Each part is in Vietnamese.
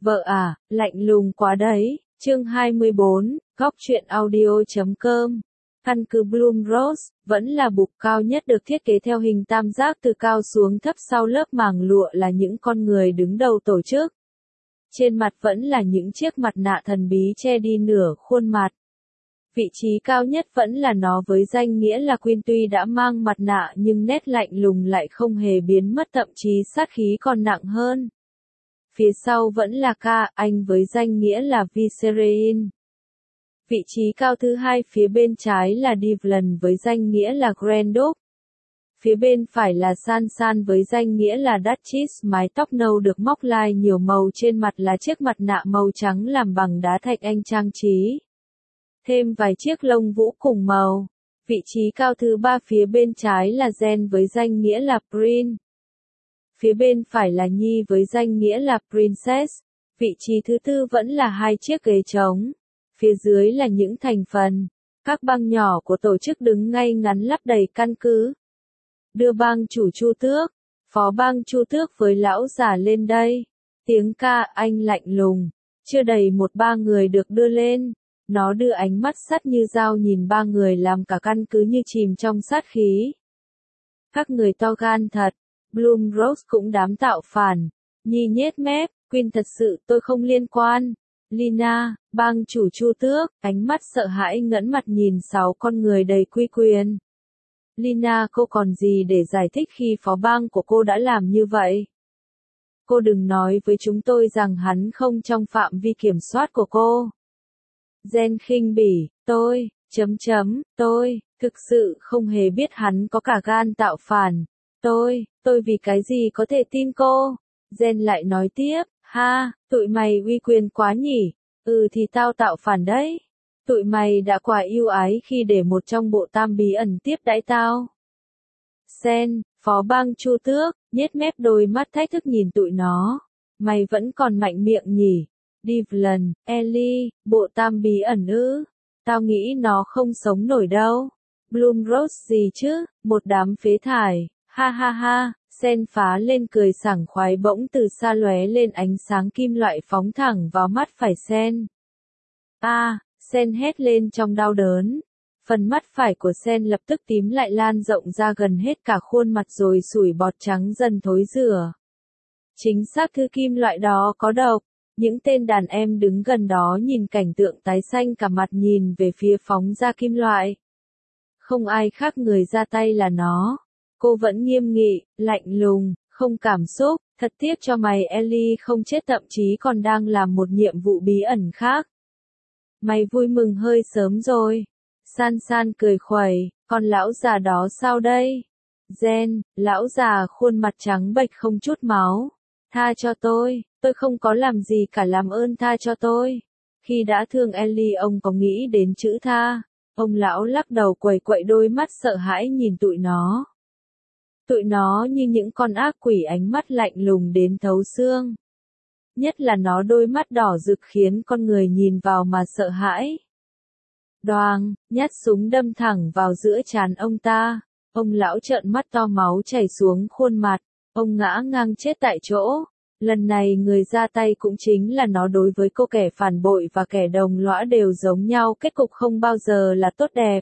Vợ à, lạnh lùng quá đấy. Chương 24, góc truyện audio.com. Căn cứ Bloom Rose vẫn là bục cao nhất được thiết kế theo hình tam giác từ cao xuống thấp, sau lớp màng lụa là những con người đứng đầu tổ chức. Trên mặt vẫn là những chiếc mặt nạ thần bí che đi nửa khuôn mặt. Vị trí cao nhất vẫn là nó với danh nghĩa là Queen, tuy đã mang mặt nạ nhưng nét lạnh lùng lại không hề biến mất, thậm chí sát khí còn nặng hơn. Phía sau vẫn là anh với danh nghĩa là Viserys. Vị trí cao thứ hai phía bên trái là Devlin với danh nghĩa là Grand Duke. Phía bên phải là Sansa với danh nghĩa là Duchess, mái tóc nâu được móc lai nhiều màu, trên mặt là chiếc mặt nạ màu trắng làm bằng đá thạch anh trang trí. Thêm vài chiếc lông vũ cùng màu. Vị trí cao thứ ba phía bên trái là Jen với danh nghĩa là Prince. Phía bên phải là Nhi với danh nghĩa là Princess. Vị trí thứ tư vẫn là hai chiếc ghế trống. Phía dưới là những thành phần. Các bang nhỏ của tổ chức đứng ngay ngắn lấp đầy căn cứ. Đưa bang chủ Chu Tước, phó bang Chu Tước với lão già lên đây. Tiếng anh lạnh lùng. Chưa đầy ba người được đưa lên. Nó đưa ánh mắt sắt như dao nhìn ba người làm cả căn cứ như chìm trong sát khí. Các người to gan thật. Bloom Rose cũng đám tạo phản. Nhi nhếch mép, Queen thật sự tôi không liên quan. Lina, bang chủ Chu Tước, ánh mắt sợ hãi ngẩng mặt nhìn 6 con người đầy uy quyền. Lina, cô còn gì để giải thích khi phó bang của cô đã làm như vậy? Cô đừng nói với chúng tôi rằng hắn không trong phạm vi kiểm soát của cô. Jen khinh bỉ, tôi thực sự không hề biết hắn có cả gan tạo phản. Tôi vì cái gì có thể tin cô? Jen lại nói tiếp, tụi mày uy quyền quá nhỉ? Thì tao tạo phản đấy. Tụi mày đã quá ưu ái khi để một trong bộ tam bí ẩn tiếp đãi tao. Sen, phó bang Chu Tước, nhếch mép đôi mắt thách thức nhìn tụi nó. Mày vẫn còn mạnh miệng nhỉ? Devlin, Ellie, bộ tam bí ẩn ư? Tao nghĩ nó không sống nổi đâu. Bloom Rose gì chứ, một đám phế thải, ha. Sen phá lên cười sảng khoái, bỗng từ xa lóe lên ánh sáng kim loại phóng thẳng vào mắt phải Sen. Sen hét lên trong đau đớn. Phần mắt phải của Sen lập tức tím lại, lan rộng ra gần hết cả khuôn mặt rồi sủi bọt trắng dần thối rữa. Chính xác, thứ kim loại đó có độc. Những tên đàn em đứng gần đó nhìn cảnh tượng tái xanh cả mặt, nhìn về phía phóng ra kim loại. Không ai khác người ra tay là nó. Cô vẫn nghiêm nghị, lạnh lùng, không cảm xúc. Thật tiếc cho mày Ellie không chết, thậm chí còn đang làm một nhiệm vụ bí ẩn khác. Mày vui mừng hơi sớm rồi. San cười khuẩy, còn lão già đó sao đây? Jen, lão già khuôn mặt trắng bệch không chút máu. Tha cho tôi không có làm gì cả, làm ơn tha cho tôi. Khi đã thương Ellie, ông có nghĩ đến chữ tha? Ông lão lắc đầu quẩy quậy, đôi mắt sợ hãi nhìn tụi nó. Tụi nó như những con ác quỷ, ánh mắt lạnh lùng đến thấu xương. Nhất là nó đôi mắt đỏ rực khiến con người nhìn vào mà sợ hãi. Đoàng, nhát súng đâm thẳng vào giữa trán ông ta. Ông lão trợn mắt to, máu chảy xuống khuôn mặt. Ông ngã ngang chết tại chỗ. Lần này người ra tay cũng chính là nó. Đối với cô, kẻ phản bội và kẻ đồng lõa đều giống nhau, kết cục không bao giờ là tốt đẹp.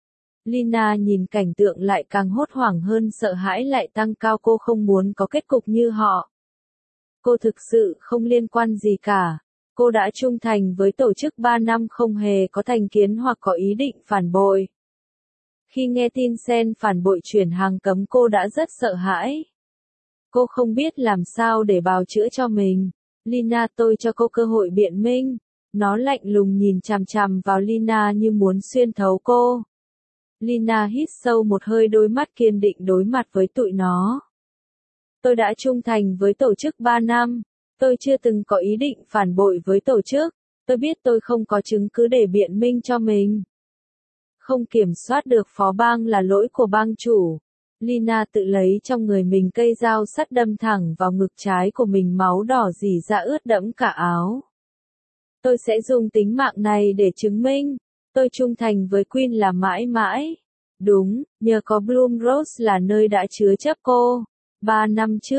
Lina nhìn cảnh tượng lại càng hốt hoảng hơn, sợ hãi lại tăng cao. Cô không muốn có kết cục như họ. Cô thực sự không liên quan gì cả. Cô đã trung thành với tổ chức 3 năm, không hề có thành kiến hoặc có ý định phản bội. Khi nghe tin Sen phản bội chuyển hàng cấm, cô đã rất sợ hãi. Cô không biết làm sao để bào chữa cho mình. Lina, tôi cho cô cơ hội biện minh. Nó lạnh lùng nhìn chằm chằm vào Lina như muốn xuyên thấu cô. Lina hít sâu một hơi, đôi mắt kiên định đối mặt với tụi nó. Tôi đã trung thành với tổ chức 3 năm. Tôi chưa từng có ý định phản bội với tổ chức. Tôi biết tôi không có chứng cứ để biện minh cho mình. Không kiểm soát được phó bang là lỗi của bang chủ. Lina tự lấy trong người mình cây dao sắt đâm thẳng vào ngực trái của mình, máu đỏ rỉ ra ướt đẫm cả áo. Tôi sẽ dùng tính mạng này để chứng minh. Tôi trung thành với Queen là mãi mãi. Đúng, nhờ có Bloom Rose là nơi đã chứa chấp cô. 3 năm trước,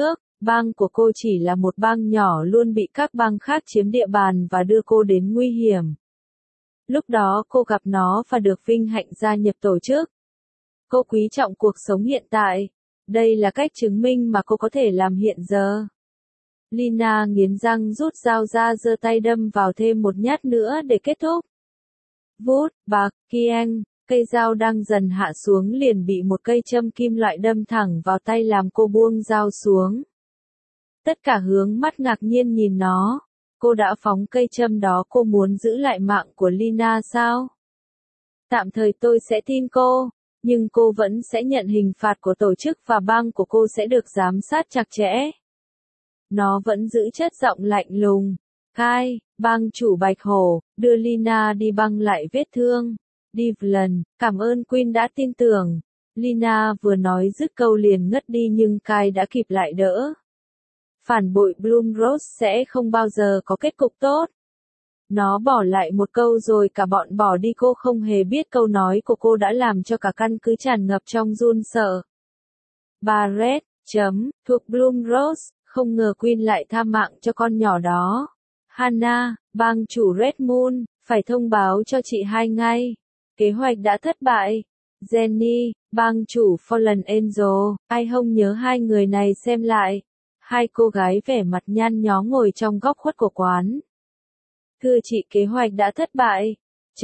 Bang của cô chỉ là một bang nhỏ luôn bị các bang khác chiếm địa bàn và đưa cô đến nguy hiểm. Lúc đó cô gặp nó và được vinh hạnh gia nhập tổ chức. Cô quý trọng cuộc sống hiện tại. Đây là cách chứng minh mà cô có thể làm hiện giờ. Lina nghiến răng rút dao ra, giơ tay đâm vào thêm một nhát nữa để kết thúc. Vút, bạc, kieng, cây dao đang dần hạ xuống liền bị một cây châm kim loại đâm thẳng vào tay làm cô buông dao xuống. Tất cả hướng mắt ngạc nhiên nhìn nó. Cô đã phóng cây châm đó, cô muốn giữ lại mạng của Lina sao? Tạm thời tôi sẽ tin cô, nhưng cô vẫn sẽ nhận hình phạt của tổ chức và bang của cô sẽ được giám sát chặt chẽ. Nó vẫn giữ chất giọng lạnh lùng. Kai, bang chủ Bạch Hổ, đưa Lina đi băng lại vết thương. Devlin, cảm ơn Queen đã tin tưởng. Lina vừa nói dứt câu liền ngất đi nhưng Kai đã kịp lại đỡ. Phản bội Bloomrose sẽ không bao giờ có kết cục tốt. Nó bỏ lại một câu rồi cả bọn bỏ đi, cô không hề biết câu nói của cô đã làm cho cả căn cứ tràn ngập trong run sợ. Barrett, thuộc Bloomrose, không ngờ Queen lại tha mạng cho con nhỏ đó. Hannah, bang chủ Red Moon, phải thông báo cho chị hai ngay. Kế hoạch đã thất bại. Jenny, bang chủ Fallen Angel, ai không nhớ hai người này xem lại. Hai cô gái vẻ mặt nhăn nhó ngồi trong góc khuất của quán. Thưa chị, kế hoạch đã thất bại.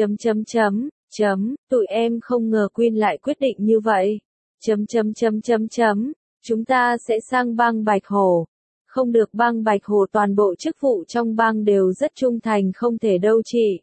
Tụi em không ngờ Queen lại quyết định như vậy. Chúng ta sẽ sang bang Bạch Hổ. Không được, bang Bạch Hổ toàn bộ chức vụ trong bang đều rất trung thành, không thể đâu chị.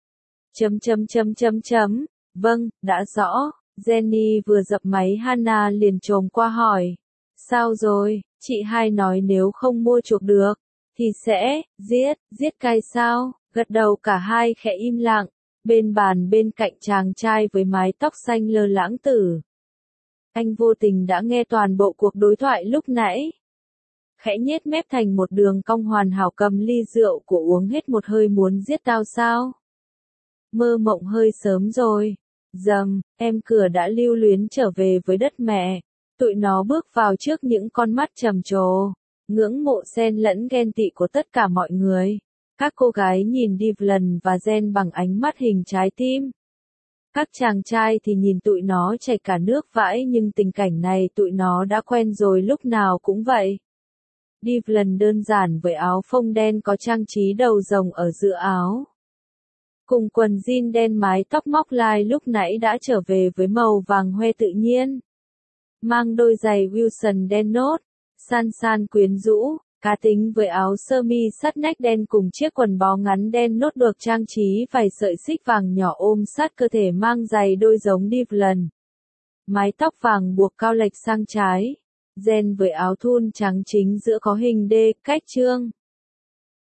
Vâng, đã rõ. Jenny vừa dập máy, Hannah liền chồm qua hỏi. Sao rồi, chị hai nói nếu không mua chuộc được, thì sẽ, giết cai sao? Gật đầu cả hai khẽ im lặng, bên bàn bên cạnh chàng trai với mái tóc xanh lơ lãng tử. Anh vô tình đã nghe toàn bộ cuộc đối thoại lúc nãy. Khẽ nhếch mép thành một đường cong hoàn hảo, cầm ly rượu của uống hết một hơi. Muốn giết tao sao? Mơ mộng hơi sớm rồi. Em cửa đã lưu luyến trở về với đất mẹ. Tụi nó bước vào trước những con mắt trầm trồ, ngưỡng mộ xen lẫn ghen tị của tất cả mọi người. Các cô gái nhìn Devlin và Jen bằng ánh mắt hình trái tim. Các chàng trai thì nhìn tụi nó chảy cả nước vãi, nhưng tình cảnh này tụi nó đã quen rồi, lúc nào cũng vậy. Devlin đơn giản với áo phông đen có trang trí đầu rồng ở giữa áo. Cùng quần jean đen, mái tóc móc lai lúc nãy đã trở về với màu vàng hoe tự nhiên. Mang đôi giày Wilson đen nốt, san quyến rũ, cá tính với áo sơ mi sắt nách đen cùng chiếc quần bó ngắn đen nốt được trang trí vài sợi xích vàng nhỏ ôm sát cơ thể, mang giày đôi giống Devlin. Mái tóc vàng buộc cao lệch sang trái. Jen với áo thun trắng chính giữa có hình D, cách trương.